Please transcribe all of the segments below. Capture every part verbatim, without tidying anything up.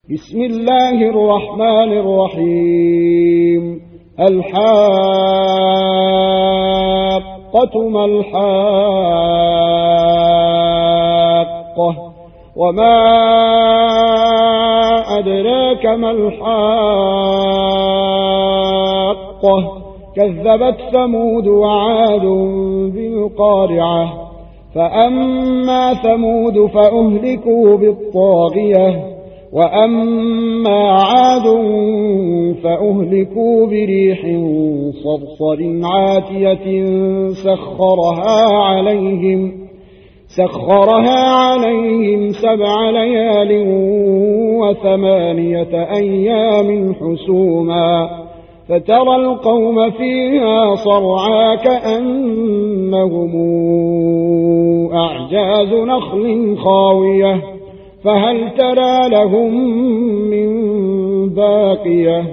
بسم الله الرحمن الرحيم. الحاقة ما الحاقة وما أدراك ما الحاقة كذبت ثمود وعاد بالقارعة فأما ثمود فأهلكوا بالطاغية وأما عاد فأهلكوا بريح صرصر عاتية سخرها عليهم سخرها عليهم سبع ليال وثمانية أيام حسوما فترى القوم فيها صرعا كأنهم أعجاز نخل خاوية فهل ترى لهم من باقية.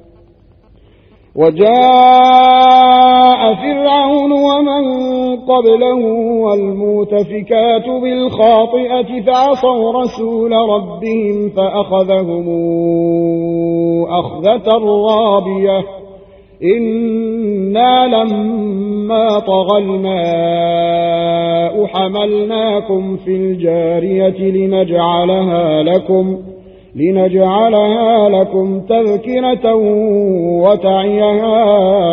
وجاء فرعون ومن قبله والمؤتفكات بالخاطئة فعصوا رسول ربهم فأخذهم أخذة رابية إنا لما طغى الماء حملناكم في الجارية لنجعلها لكم لنجعلها لكم تذكرة وتعيها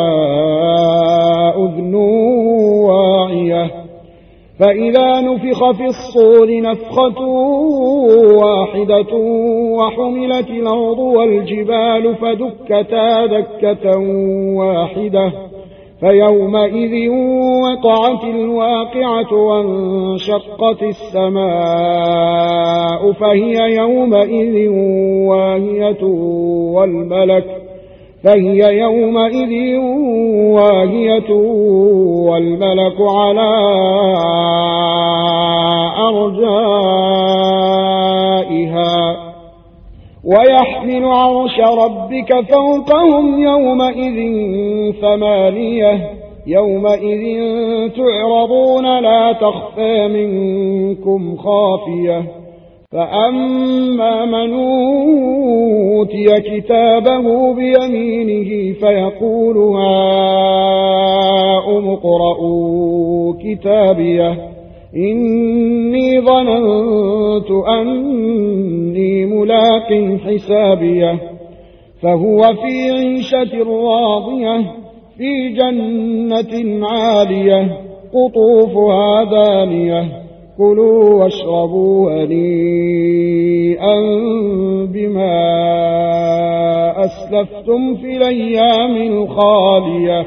أذن واعية فإذا نفخ في الصور نفخة واحدة وحملت الأرض والجبال فدكتا دكة واحدة فيومئذ وقعت الواقعة وانشقت السماء فهي يومئذ واهية والملك فهي يومئذ واهية والملك على أرجائها ويحمل عرش ربك فوقهم يومئذ ثمانية يومئذ تعرضون لا تخفى منكم خافية فأما من أوتي كتابه بيمينه فيقول هاؤم اقرءوا كتابيه إني ظننت أني ملاق حسابيه فهو في عيشة راضية في جنة عالية قطوفها دانية كلوا واشربوا هنيئا بما أسلفتم في الأيام الخالية.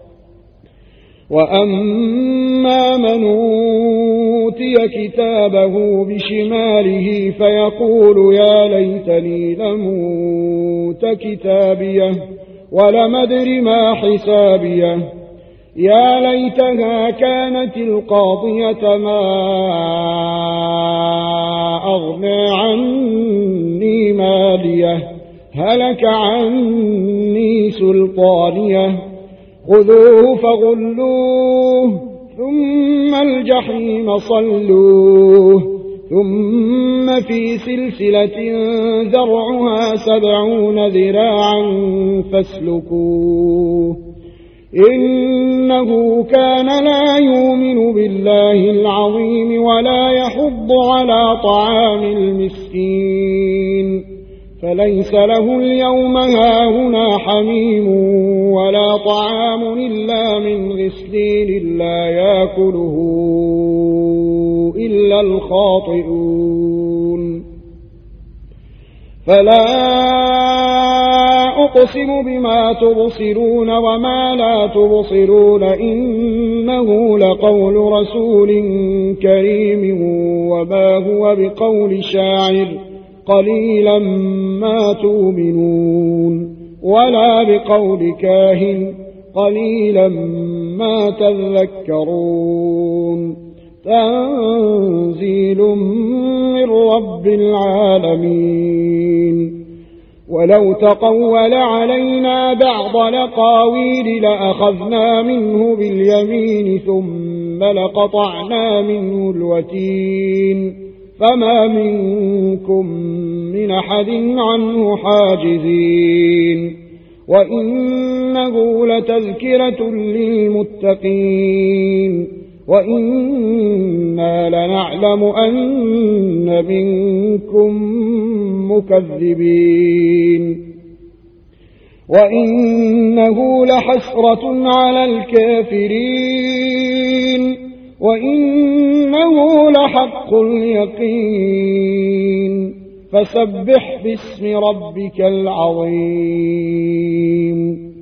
وأما من أوتي كتابه بشماله فيقول يا ليتني لموت كتابيه ولم أدر ما حسابيه يا ليتها كانت القاضية ما أغنى عني ماليه هلك عني سلطانيه خذوه فغلوه ثم الجحيم صلوه ثم في سلسلة ذرعها سبعون ذراعا فاسلكوه إنه كان لا يؤمن بالله العظيم ولا يحض على طعام المسكين فليس له اليوم هاهنا حميم ولا طعام إلا من غسلين لا يأكله إلا الخاطئون. فلا أقسم بما تبصرون وما لا تبصرون إنه لقول رسول كريم وما هو بقول شاعر قليلا ما تؤمنون ولا بقول كاهن قليلا ما تذكرون تنزيل من رب العالمين. ولو تقول علينا بعض الأقاويل لأخذنا منه باليمين ثم لقطعنا منه الوتين فما منكم من أحد عنه حاجزين وإنه لتذكرة للمتقين وإنا لنعلم أن منكم مكذبين وإنه لحسرة على الكافرين وإنه لحق اليقين فسبح باسم ربك العظيم